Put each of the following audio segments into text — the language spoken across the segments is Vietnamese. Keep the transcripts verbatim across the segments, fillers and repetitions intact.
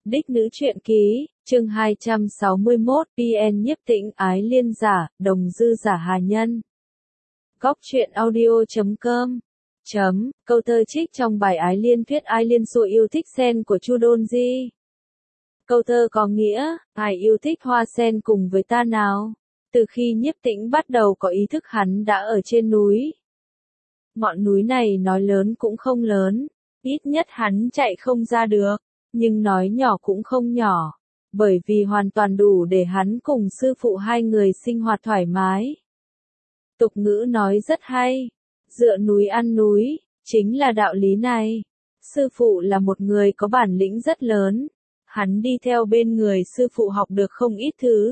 Đích nữ truyện ký, chương hai trăm sáu mươi mốt, vê en Nhiếp Tĩnh ái liên giả, đồng dư giả hà nhân. Góc truyện audio chấm com chấm, câu thơ trích trong bài Ái Liên thuyết Ai Liên Sụ yêu thích sen của Chu Đôn Di. Câu thơ có nghĩa, ai yêu thích hoa sen cùng với ta nào? Từ khi Nhiếp Tĩnh bắt đầu có ý thức hắn đã ở trên núi. Ngọn núi này nói lớn cũng không lớn, ít nhất hắn chạy không ra được, nhưng nói nhỏ cũng không nhỏ, bởi vì hoàn toàn đủ để hắn cùng sư phụ hai người sinh hoạt thoải mái. Tục ngữ nói rất hay, dựa núi ăn núi, chính là đạo lý này. Sư phụ là một người có bản lĩnh rất lớn, hắn đi theo bên người sư phụ học được không ít thứ.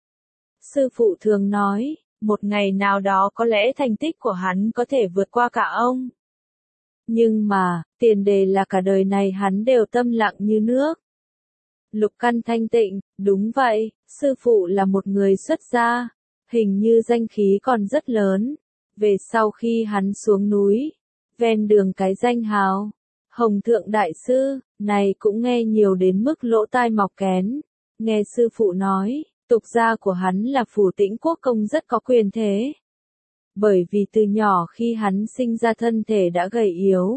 Sư phụ thường nói, một ngày nào đó có lẽ thành tích của hắn có thể vượt qua cả ông. Nhưng mà, tiền đề là cả đời này hắn đều tâm lặng như nước. Lục căn thanh tịnh, đúng vậy, sư phụ là một người xuất gia, hình như danh khí còn rất lớn. Về sau khi hắn xuống núi, ven đường cái danh hào, Hồng Thượng Đại Sư, này cũng nghe nhiều đến mức lỗ tai mọc kén. Nghe sư phụ nói, tục gia của hắn là Phủ Tĩnh Quốc công rất có quyền thế. Bởi vì từ nhỏ khi hắn sinh ra thân thể đã gầy yếu.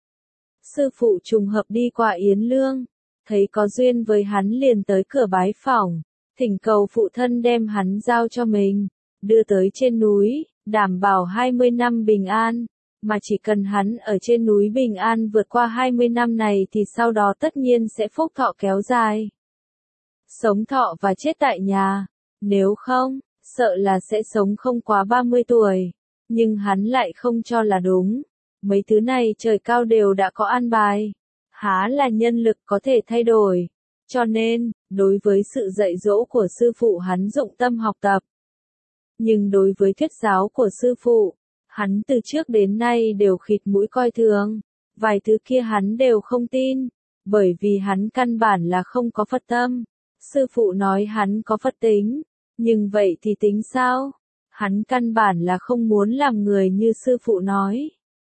Sư phụ trùng hợp đi qua Yến Lương, thấy có duyên với hắn liền tới cửa bái phỏng, thỉnh cầu phụ thân đem hắn giao cho mình, đưa tới trên núi, đảm bảo hai mươi năm bình an, mà chỉ cần hắn ở trên núi bình an vượt qua hai mươi năm này thì sau đó tất nhiên sẽ phúc thọ kéo dài. Sống thọ và chết tại nhà, nếu không, sợ là sẽ sống không quá ba mươi tuổi, nhưng hắn lại không cho là đúng. Mấy thứ này trời cao đều đã có an bài, há là nhân lực có thể thay đổi, cho nên, đối với sự dạy dỗ của sư phụ hắn dụng tâm học tập. Nhưng đối với thuyết giáo của sư phụ, hắn từ trước đến nay đều khịt mũi coi thường, vài thứ kia hắn đều không tin, bởi vì hắn căn bản là không có Phật tâm. Sư phụ nói hắn có Phật tính, nhưng vậy thì tính sao? Hắn căn bản là không muốn làm người như sư phụ nói.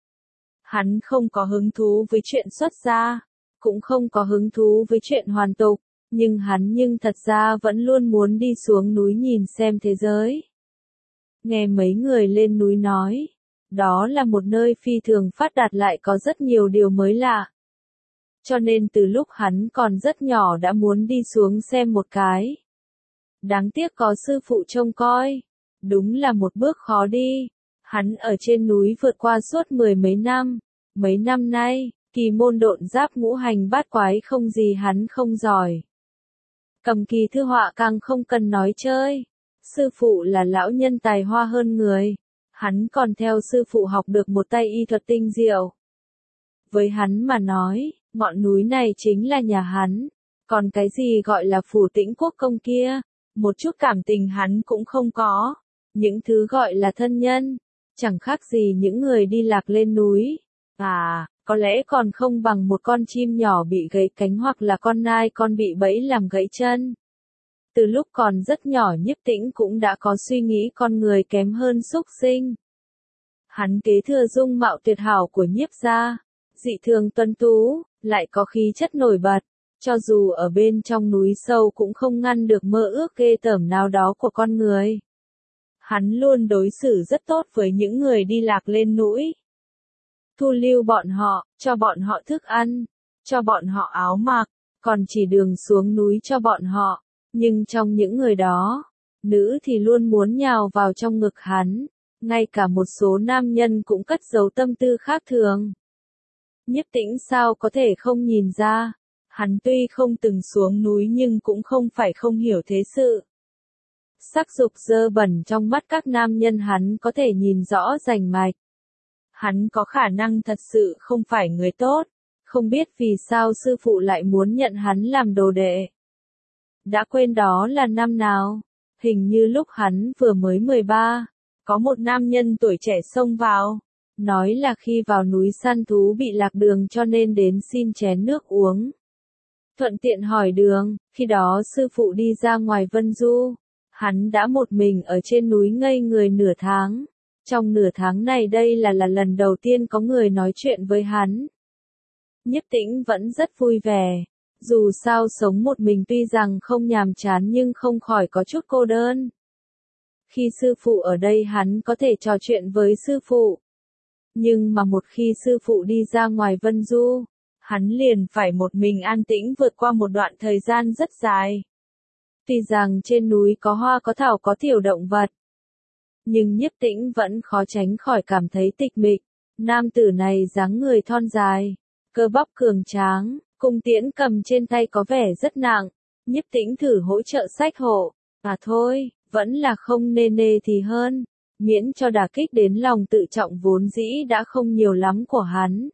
Hắn không có hứng thú với chuyện xuất gia, cũng không có hứng thú với chuyện hoàn tục, nhưng hắn nhưng thật ra vẫn luôn muốn đi xuống núi nhìn xem thế giới. Nghe mấy người lên núi nói, đó là một nơi phi thường phát đạt lại có rất nhiều điều mới lạ. Cho nên từ lúc hắn còn rất nhỏ đã muốn đi xuống xem một cái. Đáng tiếc có sư phụ trông coi, đúng là một bước khó đi. Hắn ở trên núi vượt qua suốt mười mấy năm, mấy năm nay, kỳ môn độn giáp ngũ hành bát quái không gì hắn không giỏi. Cầm kỳ thư họa càng không cần nói chơi, sư phụ là lão nhân tài hoa hơn người, hắn còn theo sư phụ học được một tay y thuật tinh diệu. Với hắn mà nói, ngọn núi này chính là nhà hắn, còn cái gì gọi là Phủ Tĩnh Quốc công kia, một chút cảm tình hắn cũng không có, những thứ gọi là thân nhân. Chẳng khác gì những người đi lạc lên núi. À, có lẽ còn không bằng một con chim nhỏ bị gãy cánh hoặc là con nai con bị bẫy làm gãy chân. Từ lúc còn rất nhỏ Nhiếp Tĩnh cũng đã có suy nghĩ con người kém hơn súc sinh. Hắn kế thừa dung mạo tuyệt hảo của Nhiếp gia, dị thường tuấn tú, lại có khí chất nổi bật. Cho dù ở bên trong núi sâu cũng không ngăn được mơ ước ghê tởm nào đó của con người. Hắn luôn đối xử rất tốt với những người đi lạc lên núi. Thu lưu bọn họ, cho bọn họ thức ăn, cho bọn họ áo mặc, còn chỉ đường xuống núi cho bọn họ. Nhưng trong những người đó, nữ thì luôn muốn nhào vào trong ngực hắn, ngay cả một số nam nhân cũng cất giấu tâm tư khác thường. Nhiếp Tĩnh sao có thể không nhìn ra, hắn tuy không từng xuống núi nhưng cũng không phải không hiểu thế sự. Sắc dục dơ bẩn trong mắt các nam nhân hắn có thể nhìn rõ rành mạch. Hắn có khả năng thật sự không phải người tốt, không biết vì sao sư phụ lại muốn nhận hắn làm đồ đệ. Đã quên đó là năm nào, hình như lúc hắn vừa mới mười ba, có một nam nhân tuổi trẻ xông vào, nói là khi vào núi săn thú bị lạc đường cho nên đến xin chén nước uống. Thuận tiện hỏi đường, khi đó sư phụ đi ra ngoài Vân Du. Hắn đã một mình ở trên núi ngây người nửa tháng. Trong nửa tháng này đây là là lần đầu tiên có người nói chuyện với hắn. Nhiếp Tĩnh vẫn rất vui vẻ. Dù sao sống một mình tuy rằng không nhàm chán nhưng không khỏi có chút cô đơn. Khi sư phụ ở đây hắn có thể trò chuyện với sư phụ. Nhưng mà một khi sư phụ đi ra ngoài Vân Du, hắn liền phải một mình an tĩnh vượt qua một đoạn thời gian rất dài. Tuy rằng trên núi có hoa có thảo có tiểu động vật, nhưng Nhiếp Tĩnh vẫn khó tránh khỏi cảm thấy tịch mịch. Nam tử này dáng người thon dài, cơ bắp cường tráng, cung tiễn cầm trên tay có vẻ rất nặng. Nhiếp Tĩnh thử hỗ trợ xách hộ, à thôi, vẫn là không nê nê thì hơn, miễn cho đả kích đến lòng tự trọng vốn dĩ đã không nhiều lắm của hắn.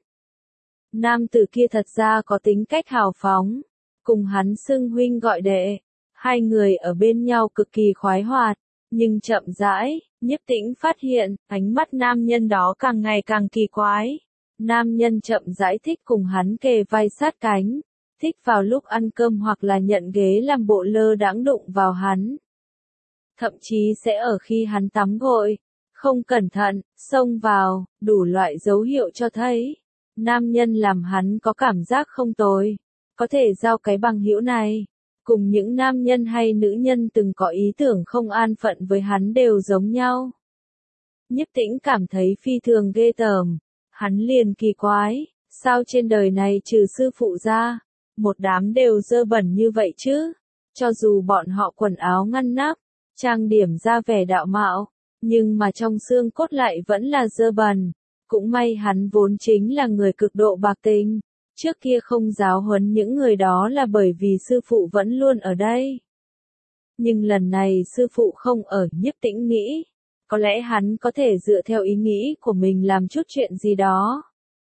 Nam tử kia thật ra có tính cách hào phóng, cùng hắn xưng huynh gọi đệ, hai người ở bên nhau cực kỳ khoái hoạt, nhưng chậm rãi, Nhiếp Tĩnh phát hiện, ánh mắt nam nhân đó càng ngày càng kỳ quái. Nam nhân chậm rãi thích cùng hắn kề vai sát cánh, thích vào lúc ăn cơm hoặc là nhận ghế làm bộ lơ đãng đụng vào hắn. Thậm chí sẽ ở khi hắn tắm gội, không cẩn thận, xông vào, đủ loại dấu hiệu cho thấy. Nam nhân làm hắn có cảm giác không tồi, có thể giao cái bằng hữu này. Cùng những nam nhân hay nữ nhân từng có ý tưởng không an phận với hắn đều giống nhau. Nhiếp Tĩnh cảm thấy phi thường ghê tởm, hắn liền kỳ quái, sao trên đời này trừ sư phụ ra, một đám đều dơ bẩn như vậy chứ? Cho dù bọn họ quần áo ngăn nắp, trang điểm ra vẻ đạo mạo, nhưng mà trong xương cốt lại vẫn là dơ bẩn. Cũng may hắn vốn chính là người cực độ bạc tình. Trước kia không giáo huấn những người đó là bởi vì sư phụ vẫn luôn ở đây. Nhưng lần này sư phụ không ở, Nhiếp Tĩnh nghĩ. Có lẽ hắn có thể dựa theo ý nghĩ của mình làm chút chuyện gì đó.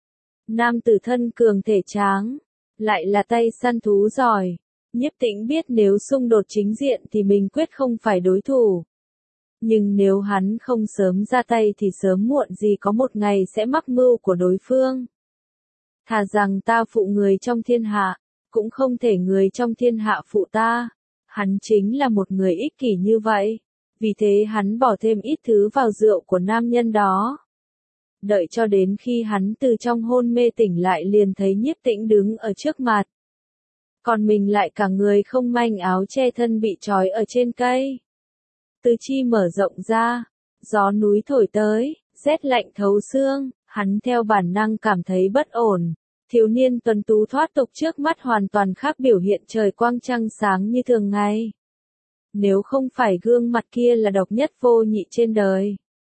Nam tử thân cường thể tráng, lại là tay săn thú giỏi. Nhiếp Tĩnh biết nếu xung đột chính diện thì mình quyết không phải đối thủ. Nhưng nếu hắn không sớm ra tay thì sớm muộn gì có một ngày sẽ mắc mưu của đối phương. Thà rằng ta phụ người trong thiên hạ, cũng không thể người trong thiên hạ phụ ta. Hắn chính là một người ích kỷ như vậy. Vì thế hắn bỏ thêm ít thứ vào rượu của nam nhân đó. Đợi cho đến khi hắn từ trong hôn mê tỉnh lại liền thấy Nhiếp Tĩnh đứng ở trước mặt. Còn mình lại cả người không manh áo che thân bị trói ở trên cây. Tứ chi mở rộng ra, gió núi thổi tới, rét lạnh thấu xương, hắn theo bản năng cảm thấy bất ổn. Thiếu niên tuấn tú thoát tục trước mắt hoàn toàn khác biểu hiện trời quang trăng sáng như thường ngày. Nếu không phải gương mặt kia là độc nhất vô nhị trên đời,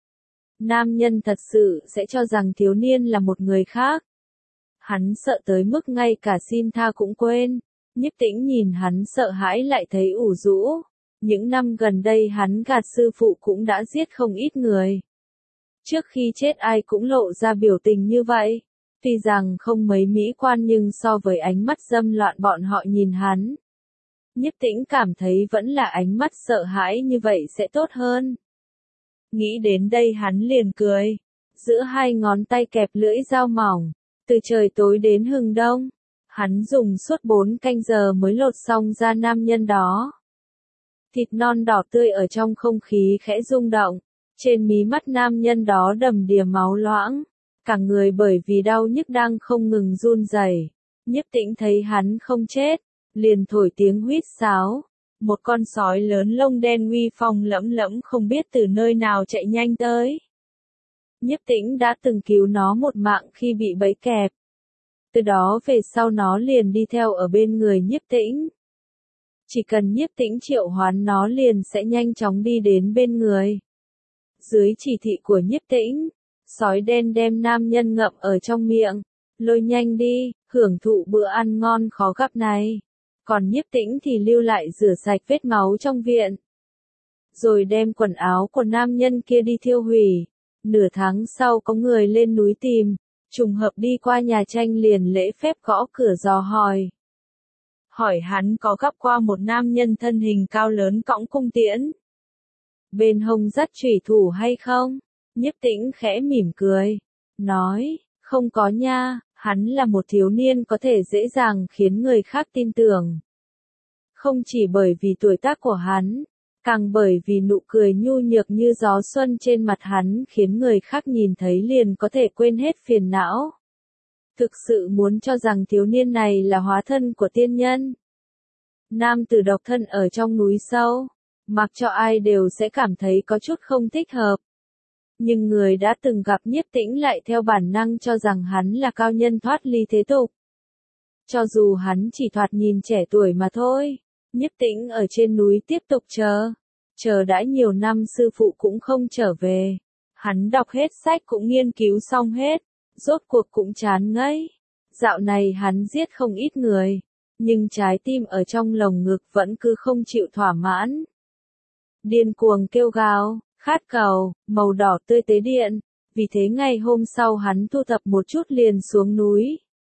nam nhân thật sự sẽ cho rằng thiếu niên là một người khác. Hắn sợ tới mức ngay cả xin tha cũng quên. Nhiếp Tĩnh nhìn hắn sợ hãi lại thấy ủ rũ. Những năm gần đây hắn gạt sư phụ cũng đã giết không ít người. Trước khi chết ai cũng lộ ra biểu tình như vậy. Tuy rằng không mấy mỹ quan nhưng so với ánh mắt dâm loạn bọn họ nhìn hắn, Nhiếp Tĩnh cảm thấy vẫn là ánh mắt sợ hãi như vậy sẽ tốt hơn. Nghĩ đến đây hắn liền cười. Giữa hai ngón tay kẹp lưỡi dao mỏng. Từ trời tối đến hừng đông, hắn dùng suốt bốn canh giờ mới lột xong da nam nhân đó. Thịt non đỏ tươi ở trong không khí khẽ rung động. Trên mí mắt nam nhân đó đầm đìa máu loãng. Cả người bởi vì đau nhức đang không ngừng run rẩy. Nhiếp Tĩnh thấy hắn không chết, liền thổi tiếng huýt sáo. Một con sói lớn lông đen uy phong lẫm lẫm không biết từ nơi nào chạy nhanh tới. Nhiếp Tĩnh đã từng cứu nó một mạng khi bị bẫy kẹp. Từ đó về sau nó liền đi theo ở bên người Nhiếp Tĩnh. Chỉ cần Nhiếp Tĩnh triệu hoán nó liền sẽ nhanh chóng đi đến bên người. Dưới chỉ thị của Nhiếp Tĩnh, sói đen đem nam nhân ngậm ở trong miệng. Lôi nhanh đi, hưởng thụ bữa ăn ngon khó gặp này. Còn Nhiếp Tĩnh thì lưu lại rửa sạch vết máu trong viện. Rồi đem quần áo của nam nhân kia đi thiêu hủy. Nửa tháng sau có người lên núi tìm, trùng hợp đi qua nhà tranh liền lễ phép gõ cửa dò hỏi. Hỏi hắn có gặp qua một nam nhân thân hình cao lớn cõng cung tiễn. Bên hông dắt chủy thủ hay không? Nhiếp Tĩnh khẽ mỉm cười. Nói, không có nha, hắn là một thiếu niên có thể dễ dàng khiến người khác tin tưởng. Không chỉ bởi vì tuổi tác của hắn, càng bởi vì nụ cười nhu nhược như gió xuân trên mặt hắn khiến người khác nhìn thấy liền có thể quên hết phiền não. thực sự muốn cho rằng thiếu niên này là hóa thân của tiên nhân. Nam tử độc thân ở trong núi sâu, mặc cho ai đều sẽ cảm thấy có chút không thích hợp. Nhưng người đã từng gặp Nhiếp Tĩnh lại theo bản năng cho rằng hắn là cao nhân thoát ly thế tục. Cho dù hắn chỉ thoạt nhìn trẻ tuổi mà thôi, Nhiếp Tĩnh ở trên núi tiếp tục chờ. Chờ đã nhiều năm sư phụ cũng không trở về. Hắn đọc hết sách cũng nghiên cứu xong hết, rốt cuộc cũng chán ngấy. Dạo này hắn giết không ít người, nhưng trái tim ở trong lồng ngực vẫn cứ không chịu thỏa mãn. Điên cuồng kêu gào, khát cầu, màu đỏ tươi tế điện, vì thế ngày hôm sau hắn thu thập một chút liền xuống núi.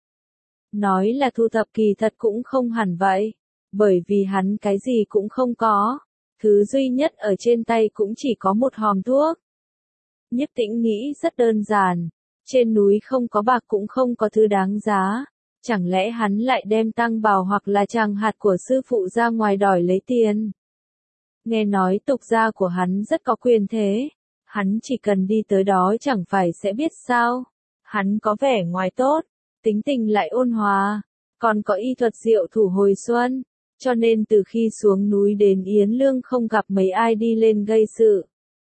Nói là thu thập kỳ thật cũng không hẳn vậy, bởi vì hắn cái gì cũng không có, thứ duy nhất ở trên tay cũng chỉ có một hòm thuốc. Nhiếp Tĩnh nghĩ rất đơn giản, trên núi không có bạc cũng không có thứ đáng giá, chẳng lẽ hắn lại đem tăng bào hoặc là tràng hạt của sư phụ ra ngoài đòi lấy tiền. Nghe nói tục gia của hắn rất có quyền thế, hắn chỉ cần đi tới đó chẳng phải sẽ biết sao. Hắn có vẻ ngoài tốt, tính tình lại ôn hòa, còn có y thuật diệu thủ hồi xuân, cho nên từ khi xuống núi đến Yến Lương không gặp mấy ai đi lên gây sự.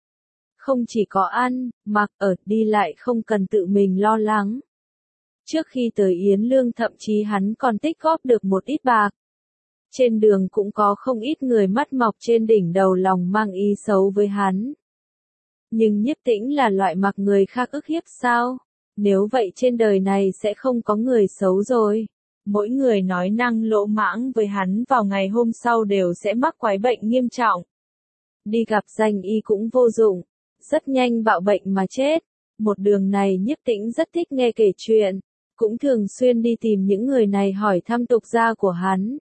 Không chỉ có ăn, mặc, ở, đi lại không cần tự mình lo lắng. Trước khi tới Yến Lương thậm chí hắn còn tích góp được một ít bạc. Trên đường cũng có không ít người mắt mọc trên đỉnh đầu lòng mang ý xấu với hắn. Nhưng Nhiếp Tĩnh là loại mặc người khác ức hiếp sao? Nếu vậy trên đời này sẽ không có người xấu rồi. Mỗi người nói năng lỗ mãng với hắn vào ngày hôm sau đều sẽ mắc quái bệnh nghiêm trọng. Đi gặp danh y cũng vô dụng, rất nhanh bạo bệnh mà chết. Một đường này Nhiếp Tĩnh rất thích nghe kể chuyện, cũng thường xuyên đi tìm những người này hỏi thăm tục gia của hắn.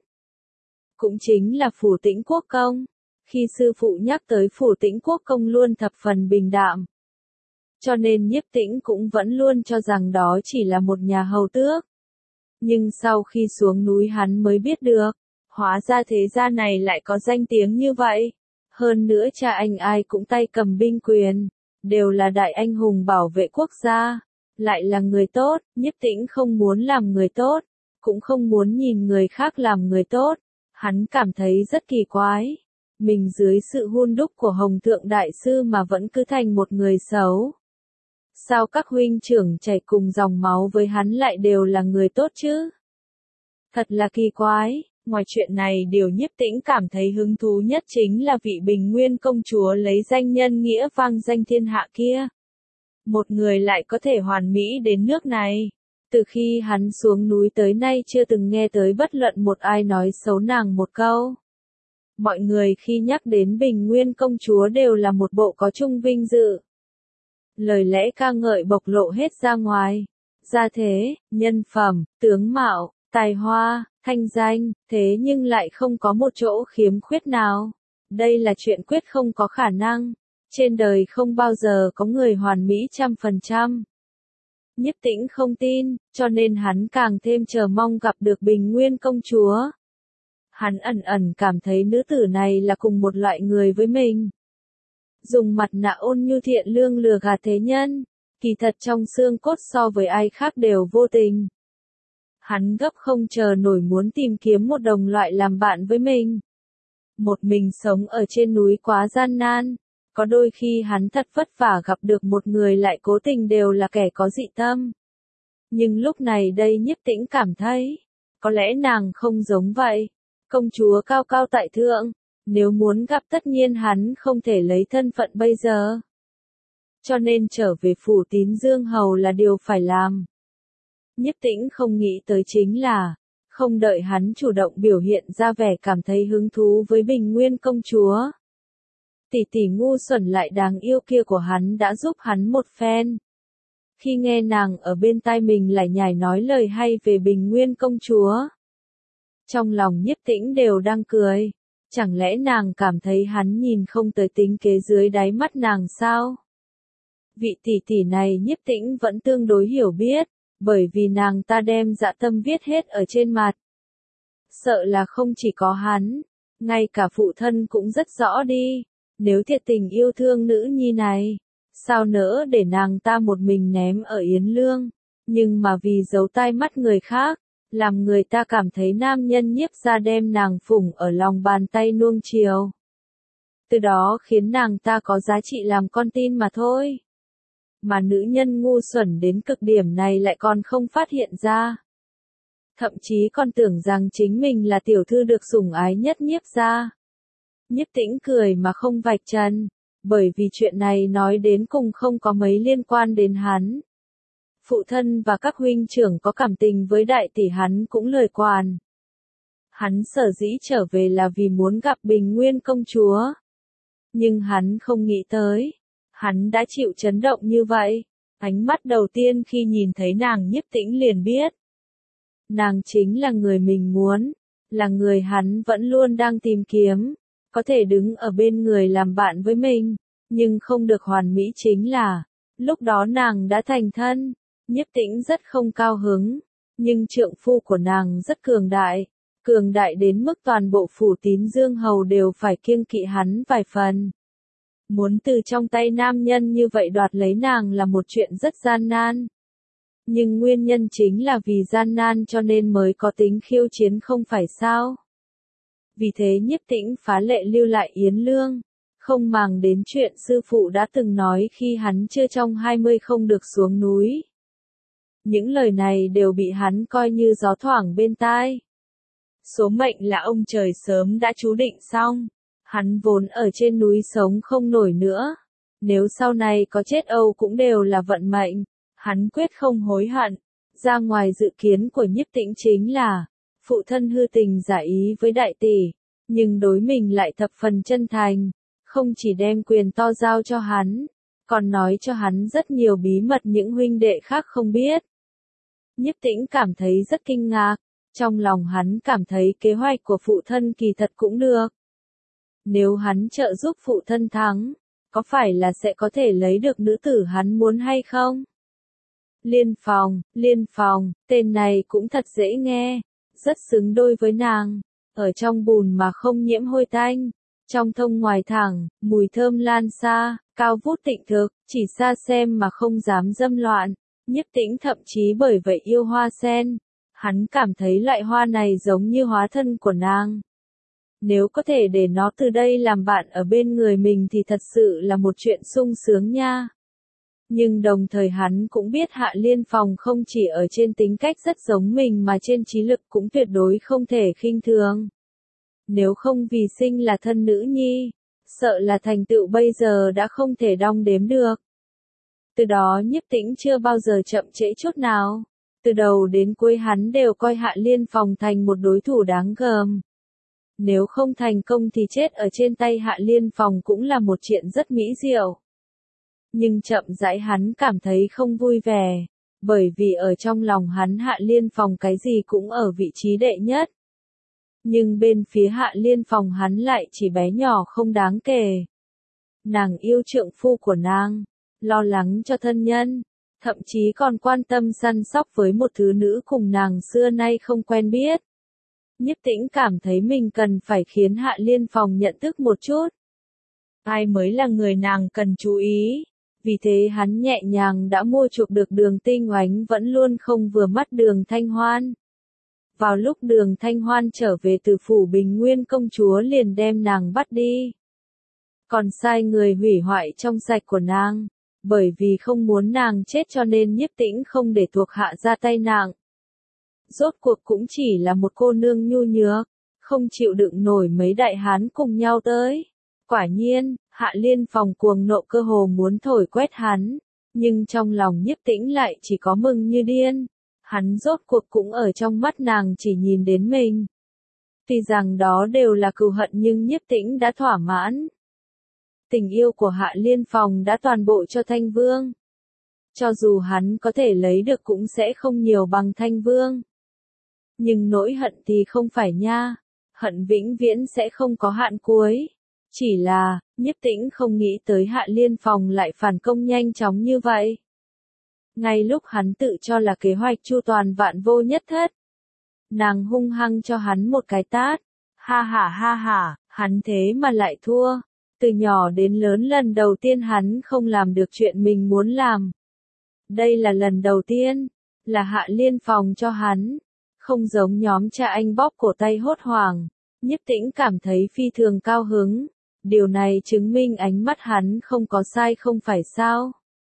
Cũng chính là Phủ Tĩnh Quốc Công. Khi sư phụ nhắc tới Phủ Tĩnh Quốc Công luôn thập phần bình đạm. Cho nên Nhiếp Tĩnh cũng vẫn luôn cho rằng đó chỉ là một nhà hầu tước. Nhưng sau khi xuống núi hắn mới biết được, hóa ra thế gia này lại có danh tiếng như vậy. Hơn nữa cha anh ai cũng tay cầm binh quyền, đều là đại anh hùng bảo vệ quốc gia, lại là người tốt. Nhiếp Tĩnh không muốn làm người tốt, cũng không muốn nhìn người khác làm người tốt. Hắn cảm thấy rất kỳ quái, mình dưới sự hun đúc của Hồng Thượng Đại Sư mà vẫn cứ thành một người xấu. Sao các huynh trưởng chảy cùng dòng máu với hắn lại đều là người tốt chứ? Thật là kỳ quái. Ngoài chuyện này điều Nhiếp Tĩnh cảm thấy hứng thú nhất chính là vị Bình Nguyên công chúa lấy danh nhân nghĩa vang danh thiên hạ kia. Một người lại có thể hoàn mỹ đến nước này. Từ khi hắn xuống núi tới nay chưa từng nghe tới bất luận một ai nói xấu nàng một câu. Mọi người khi nhắc đến Bình Nguyên công chúa đều là một bộ có chung vinh dự. Lời lẽ ca ngợi bộc lộ hết ra ngoài. Gia thế, nhân phẩm, tướng mạo, tài hoa, thanh danh, thế nhưng lại không có một chỗ khiếm khuyết nào. Đây là chuyện quyết không có khả năng. Trên đời không bao giờ có người hoàn mỹ trăm phần trăm. Nhiếp Tĩnh không tin, cho nên hắn càng thêm chờ mong gặp được Bình Nguyên công chúa. Hắn ẩn ẩn cảm thấy nữ tử này là cùng một loại người với mình. Dùng mặt nạ ôn nhu thiện lương lừa gạt thế nhân, kỳ thật trong xương cốt so với ai khác đều vô tình. Hắn gấp không chờ nổi muốn tìm kiếm một đồng loại làm bạn với mình. Một mình sống ở trên núi quá gian nan, có đôi khi hắn thật vất vả gặp được một người lại cố tình đều là kẻ có dị tâm. Nhưng lúc này đây Nhiếp Tĩnh cảm thấy, có lẽ nàng không giống vậy. Công chúa cao cao tại thượng, nếu muốn gặp tất nhiên hắn không thể lấy thân phận bây giờ. Cho nên trở về Phủ Tín Dương Hầu là điều phải làm. Nhiếp Tĩnh không nghĩ tới chính là, không đợi hắn chủ động biểu hiện ra vẻ cảm thấy hứng thú với Bình Nguyên công chúa. Tỷ tỷ ngu xuẩn lại đáng yêu kia của hắn đã giúp hắn một phen. Khi nghe nàng ở bên tai mình lại nhải nói lời hay về Bình Nguyên công chúa. Trong lòng Nhiếp Tĩnh đều đang cười. Chẳng lẽ nàng cảm thấy hắn nhìn không tới tính kế dưới đáy mắt nàng sao? Vị tỷ tỷ này Nhiếp Tĩnh vẫn tương đối hiểu biết, bởi vì nàng ta đem dạ tâm viết hết ở trên mặt. Sợ là không chỉ có hắn, ngay cả phụ thân cũng rất rõ đi. Nếu thiệt tình yêu thương nữ nhi này, sao nỡ để nàng ta một mình ném ở Yến Lương? Nhưng mà vì giấu tai mắt người khác, làm người ta cảm thấy nam nhân Nhiếp gia đem nàng phủng ở lòng bàn tay nuông chiều. Từ đó khiến nàng ta có giá trị làm con tin mà thôi. Mà nữ nhân ngu xuẩn đến cực điểm này lại còn không phát hiện ra. Thậm chí còn tưởng rằng chính mình là tiểu thư được sủng ái nhất Nhiếp gia. Nhiếp Tĩnh cười mà không vạch trần, bởi vì chuyện này nói đến cùng không có mấy liên quan đến hắn. Phụ thân và các huynh trưởng có cảm tình với đại tỷ hắn cũng lời quản. Hắn sở dĩ trở về là vì muốn gặp Bình Nguyên công chúa. Nhưng hắn không nghĩ tới, hắn đã chịu chấn động như vậy. Ánh mắt đầu tiên khi nhìn thấy nàng Nhiếp Tĩnh liền biết. Nàng chính là người mình muốn, là người hắn vẫn luôn đang tìm kiếm, có thể đứng ở bên người làm bạn với mình, nhưng không được hoàn mỹ chính là, lúc đó nàng đã thành thân. Nhiếp Tĩnh rất không cao hứng, nhưng trượng phu của nàng rất cường đại, cường đại đến mức toàn bộ phủ Tín Dương hầu đều phải kiêng kỵ hắn vài phần. Muốn từ trong tay nam nhân như vậy đoạt lấy nàng là một chuyện rất gian nan. Nhưng nguyên nhân chính là vì gian nan cho nên mới có tính khiêu chiến không phải sao. Vì thế Nhiếp Tĩnh phá lệ lưu lại Yến Lương, không màng đến chuyện sư phụ đã từng nói khi hắn chưa trong hai mươi không được xuống núi. Những lời này đều bị hắn coi như gió thoảng bên tai. Số mệnh là ông trời sớm đã chú định xong, hắn vốn ở trên núi sống không nổi nữa. Nếu sau này có chết Âu cũng đều là vận mệnh, hắn quyết không hối hận. Ra ngoài dự kiến của Nhiếp Tĩnh chính là, phụ thân hư tình giả ý với đại tỷ, nhưng đối mình lại thập phần chân thành, không chỉ đem quyền to giao cho hắn, còn nói cho hắn rất nhiều bí mật những huynh đệ khác không biết. Nhiếp Tĩnh cảm thấy rất kinh ngạc, trong lòng hắn cảm thấy kế hoạch của phụ thân kỳ thật cũng được. Nếu hắn trợ giúp phụ thân thắng, có phải là sẽ có thể lấy được nữ tử hắn muốn hay không? Liên Phòng, Liên Phòng, tên này cũng thật dễ nghe, rất xứng đôi với nàng, ở trong bùn mà không nhiễm hôi tanh, trong thông ngoài thẳng, mùi thơm lan xa, cao vút tịnh thực, chỉ xa xem mà không dám dâm loạn. Nhiếp Tĩnh thậm chí bởi vậy yêu hoa sen, hắn cảm thấy loại hoa này giống như hóa thân của nàng. Nếu có thể để nó từ đây làm bạn ở bên người mình thì thật sự là một chuyện sung sướng nha. Nhưng đồng thời hắn cũng biết Hạ Liên Phòng không chỉ ở trên tính cách rất giống mình mà trên trí lực cũng tuyệt đối không thể khinh thường. Nếu không vì sinh là thân nữ nhi, sợ là thành tựu bây giờ đã không thể đong đếm được. Từ đó Nhiếp Tĩnh chưa bao giờ chậm trễ chút nào. Từ đầu đến cuối hắn đều coi Hạ Liên Phòng thành một đối thủ đáng gờm. Nếu không thành công thì chết ở trên tay Hạ Liên Phòng cũng là một chuyện rất mỹ diệu. Nhưng chậm rãi hắn cảm thấy không vui vẻ, bởi vì ở trong lòng hắn Hạ Liên Phòng cái gì cũng ở vị trí đệ nhất. Nhưng bên phía Hạ Liên Phòng hắn lại chỉ bé nhỏ không đáng kể. Nàng yêu trượng phu của nàng, lo lắng cho thân nhân, thậm chí còn quan tâm săn sóc với một thứ nữ cùng nàng xưa nay không quen biết. Nhiếp Tĩnh cảm thấy mình cần phải khiến Hạ Liên Phòng nhận thức một chút. Ai mới là người nàng cần chú ý. Vì thế hắn nhẹ nhàng đã mua chuộc được Đường Tinh Oánh vẫn luôn không vừa mắt Đường Thanh Hoan. Vào lúc Đường Thanh Hoan trở về từ phủ Bình Nguyên công chúa liền đem nàng bắt đi. Còn sai người hủy hoại trong sạch của nàng. Bởi vì không muốn nàng chết cho nên Nhiếp Tĩnh không để thuộc hạ ra tay nặng. Rốt cuộc cũng chỉ là một cô nương nhu nhược, không chịu đựng nổi mấy đại hán cùng nhau tới. Quả nhiên, Hạ Liên Phòng cuồng nộ cơ hồ muốn thổi quét hắn, nhưng trong lòng Nhiếp Tĩnh lại chỉ có mừng như điên. Hắn rốt cuộc cũng ở trong mắt nàng chỉ nhìn đến mình. Tuy rằng đó đều là cừu hận nhưng Nhiếp Tĩnh đã thỏa mãn. Tình yêu của Hạ Liên Phòng đã toàn bộ cho Thanh Vương. Cho dù hắn có thể lấy được cũng sẽ không nhiều bằng Thanh Vương. Nhưng nỗi hận thì không phải nha, hận vĩnh viễn sẽ không có hạn cuối. Chỉ là, Nhiếp Tĩnh không nghĩ tới Hạ Liên Phòng lại phản công nhanh chóng như vậy. Ngay lúc hắn tự cho là kế hoạch chu toàn vạn vô nhất thất. Nàng hung hăng cho hắn một cái tát. Ha ha ha ha, hắn thế mà lại thua. Từ nhỏ đến lớn lần đầu tiên hắn không làm được chuyện mình muốn làm. Đây là lần đầu tiên. là Hạ Liên Phong cho hắn, không giống nhóm cha anh bóp cổ tay hốt hoảng. Nhiếp Tĩnh cảm thấy phi thường cao hứng, điều này chứng minh ánh mắt hắn không có sai không phải sao.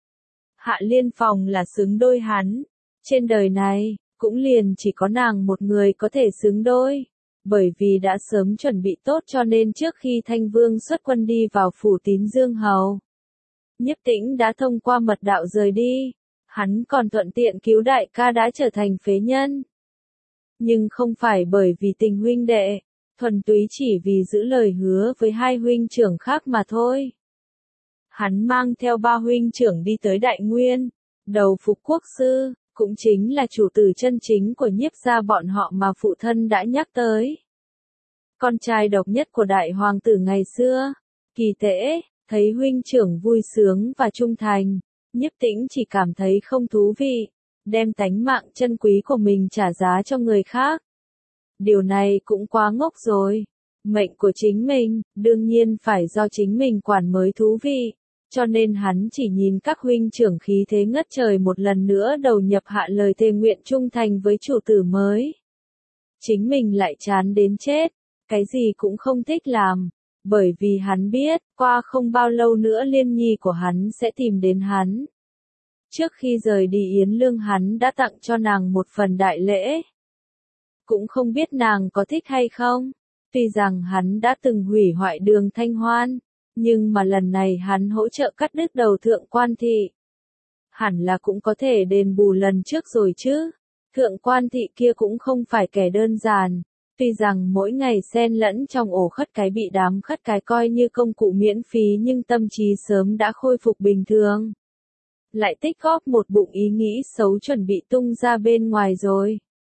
Hạ Liên Phong là xứng đôi hắn, trên đời này, cũng liền chỉ có nàng một người có thể xứng đôi, bởi vì đã sớm chuẩn bị tốt cho nên trước khi Thanh Vương xuất quân đi vào phủ Tín Dương Hầu, Nhiếp Tĩnh đã thông qua mật đạo rời đi, hắn còn thuận tiện cứu đại ca đã trở thành phế nhân. Nhưng không phải bởi vì tình huynh đệ, thuần túy chỉ vì giữ lời hứa với hai huynh trưởng khác mà thôi. Hắn mang theo ba huynh trưởng đi tới Đại Nguyên, đầu phục quốc sư, cũng chính là chủ tử chân chính của Nhiếp gia bọn họ mà phụ thân đã nhắc tới. Con trai độc nhất của đại hoàng tử ngày xưa, Kỳ Tễ, thấy huynh trưởng vui sướng và trung thành, Nhiếp Tĩnh chỉ cảm thấy không thú vị, đem tánh mạng chân quý của mình trả giá cho người khác. Điều này cũng quá ngốc rồi. Mệnh của chính mình, đương nhiên phải do chính mình quản mới thú vị. Cho nên hắn chỉ nhìn các huynh trưởng khí thế ngất trời một lần nữa đầu nhập hạ lời thề nguyện trung thành với chủ tử mới. Chính mình lại chán đến chết, cái gì cũng không thích làm. Bởi vì hắn biết, qua không bao lâu nữa Liên Nhi của hắn sẽ tìm đến hắn. Trước khi rời đi Yến Lương hắn đã tặng cho nàng một phần đại lễ. Cũng không biết nàng có thích hay không. Tuy rằng hắn đã từng hủy hoại Đường Thanh Hoan, nhưng mà lần này hắn hỗ trợ cắt đứt đầu Thượng Quan Thị. Hẳn là cũng có thể đền bù lần trước rồi chứ. Thượng Quan Thị kia cũng không phải kẻ đơn giản. Tuy rằng mỗi ngày xen lẫn trong ổ khất cái bị đám khất cái coi như công cụ miễn phí nhưng tâm trí sớm đã khôi phục bình thường. Lại tích góp một bụng ý nghĩ xấu chuẩn bị tung ra bên ngoài rồi.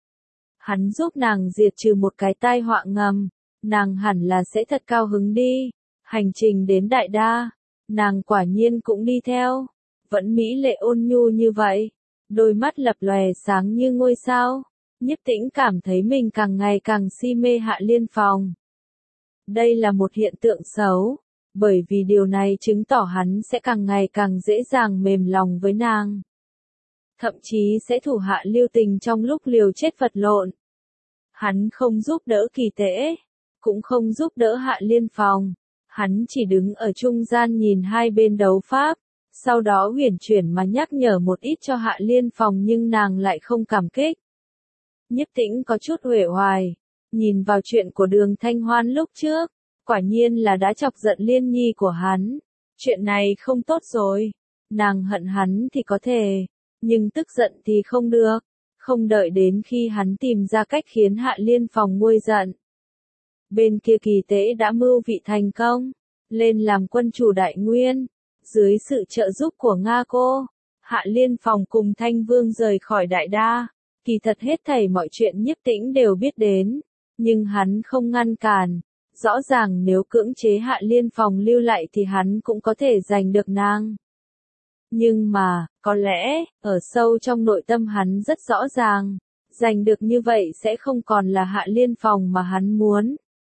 Hắn giúp nàng diệt trừ một cái tai họa ngầm, nàng hẳn là sẽ thật cao hứng đi. Hành trình đến Đại Đa, nàng quả nhiên cũng đi theo, vẫn mỹ lệ ôn nhu như vậy, đôi mắt lập lòe sáng như ngôi sao. Nhiếp Tĩnh cảm thấy mình càng ngày càng si mê Hạ Liên Phong. Đây là một hiện tượng xấu, bởi vì điều này chứng tỏ hắn sẽ càng ngày càng dễ dàng mềm lòng với nàng. Thậm chí sẽ thủ hạ lưu tình trong lúc liều chết vật lộn. Hắn không giúp đỡ Kỳ Tễ, cũng không giúp đỡ Hạ Liên Phong. Hắn chỉ đứng ở trung gian nhìn hai bên đấu pháp, sau đó huyền chuyển mà nhắc nhở một ít cho Hạ Liên Phong nhưng nàng lại không cảm kích. Nhiếp Tĩnh có chút uể oải, nhìn vào chuyện của Đường Thanh Hoan lúc trước, quả nhiên là đã chọc giận Liên Nhi của hắn. Chuyện này không tốt rồi, nàng hận hắn thì có thể, nhưng tức giận thì không được, không đợi đến khi hắn tìm ra cách khiến Hạ Liên Phong nguôi giận. Bên kia Kỳ Tễ đã mưu vị thành công, lên làm quân chủ Đại Nguyên, dưới sự trợ giúp của Nga Cô, Hạ Liên Phong cùng Thanh Vương rời khỏi Đại Đa. Kỳ thật hết thảy mọi chuyện Nhiếp Tĩnh đều biết đến, nhưng hắn không ngăn cản. Rõ ràng nếu cưỡng chế Hạ Liên Phong lưu lại thì hắn cũng có thể giành được nàng. Nhưng mà, có lẽ, ở sâu trong nội tâm hắn rất rõ ràng, giành được như vậy sẽ không còn là Hạ Liên Phong mà hắn muốn.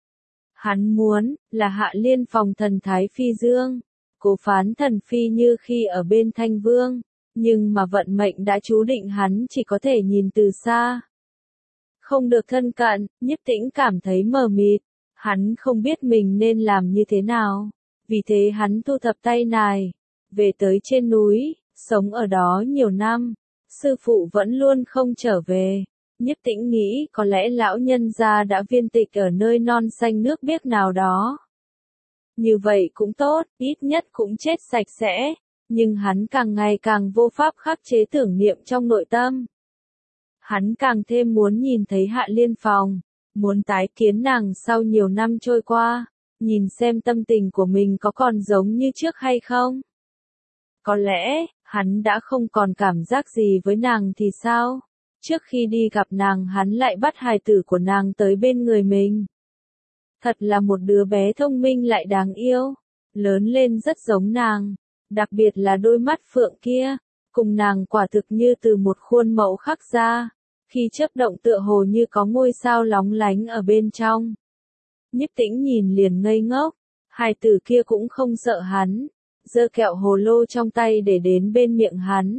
Hắn muốn, là Hạ Liên Phong thần thái phi dương, cố phán thần phi như khi ở bên Thanh Vương. Nhưng mà vận mệnh đã chú định hắn chỉ có thể nhìn từ xa. Không được thân cận, Nhiếp Tĩnh cảm thấy mờ mịt. Hắn không biết mình nên làm như thế nào. Vì thế hắn thu thập tay nải, về tới trên núi, sống ở đó nhiều năm. Sư phụ vẫn luôn không trở về. Nhiếp Tĩnh nghĩ có lẽ lão nhân gia đã viên tịch ở nơi non xanh nước biếc nào đó. Như vậy cũng tốt, ít nhất cũng chết sạch sẽ. Nhưng hắn càng ngày càng vô pháp khắc chế tưởng niệm trong nội tâm. Hắn càng thêm muốn nhìn thấy Hạ Liên Phong, muốn tái kiến nàng sau nhiều năm trôi qua, nhìn xem tâm tình của mình có còn giống như trước hay không. Có lẽ, hắn đã không còn cảm giác gì với nàng thì sao? Trước khi đi gặp nàng hắn lại bắt hài tử của nàng tới bên người mình. Thật là một đứa bé thông minh lại đáng yêu, lớn lên rất giống nàng. Đặc biệt là đôi mắt phượng kia, cùng nàng quả thực như từ một khuôn mẫu khắc ra, khi chớp động tựa hồ như có ngôi sao lóng lánh ở bên trong. Nhiếp Tĩnh nhìn liền ngây ngốc, hài tử kia cũng không sợ hắn, giơ kẹo hồ lô trong tay để đến bên miệng hắn,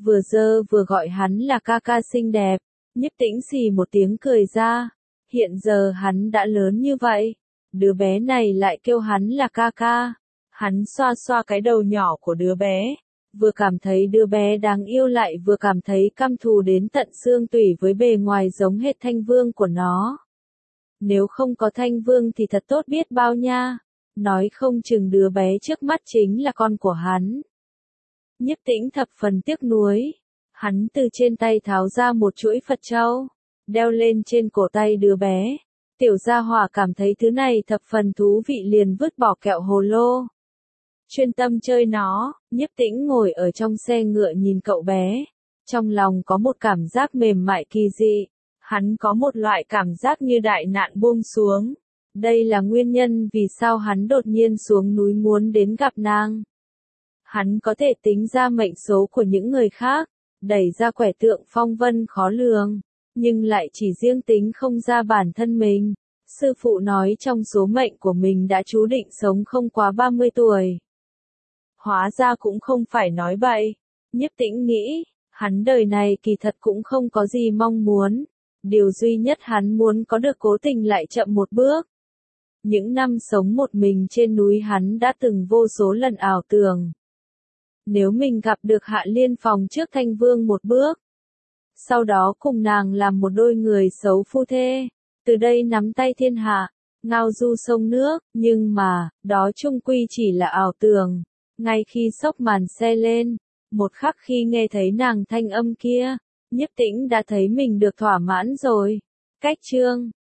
vừa dơ vừa gọi hắn là ca ca xinh đẹp. Nhiếp Tĩnh xì một tiếng cười ra, hiện giờ hắn đã lớn như vậy, đứa bé này lại kêu hắn là ca ca. Hắn xoa xoa cái đầu nhỏ của đứa bé, vừa cảm thấy đứa bé đáng yêu lại vừa cảm thấy căm thù đến tận xương tủy với bề ngoài giống hệt Thanh Vương của nó. Nếu không có Thanh Vương thì thật tốt biết bao nha, nói không chừng đứa bé trước mắt chính là con của hắn. Nhiếp Tĩnh thập phần tiếc nuối, hắn từ trên tay tháo ra một chuỗi Phật châu, đeo lên trên cổ tay đứa bé. Tiểu gia hỏa cảm thấy thứ này thập phần thú vị liền vứt bỏ kẹo hồ lô. Chuyên tâm chơi nó, Nhiếp Tĩnh ngồi ở trong xe ngựa nhìn cậu bé. Trong lòng có một cảm giác mềm mại kỳ dị, hắn có một loại cảm giác như đại nạn buông xuống. Đây là nguyên nhân vì sao hắn đột nhiên xuống núi muốn đến gặp nàng. Hắn có thể tính ra mệnh số của những người khác, đẩy ra quẻ tượng phong vân khó lường, nhưng lại chỉ riêng tính không ra bản thân mình. Sư phụ nói trong số mệnh của mình đã chú định sống không quá ba mươi tuổi. Hóa ra cũng không phải nói bậy. Nhiếp Tĩnh nghĩ, hắn đời này kỳ thật cũng không có gì mong muốn. Điều duy nhất hắn muốn có được cố tình lại chậm một bước. Những năm sống một mình trên núi hắn đã từng vô số lần ảo tưởng. Nếu mình gặp được Hạ Liên Phòng trước Thanh Vương một bước, sau đó cùng nàng làm một đôi người xấu phu thê, từ đây nắm tay thiên hạ, ngao du sông nước, nhưng mà, đó chung quy chỉ là ảo tưởng. Ngay khi xốc màn xe lên, một khắc khi nghe thấy nàng thanh âm kia, Nhiếp Tĩnh đã thấy mình được thỏa mãn rồi. Cách chương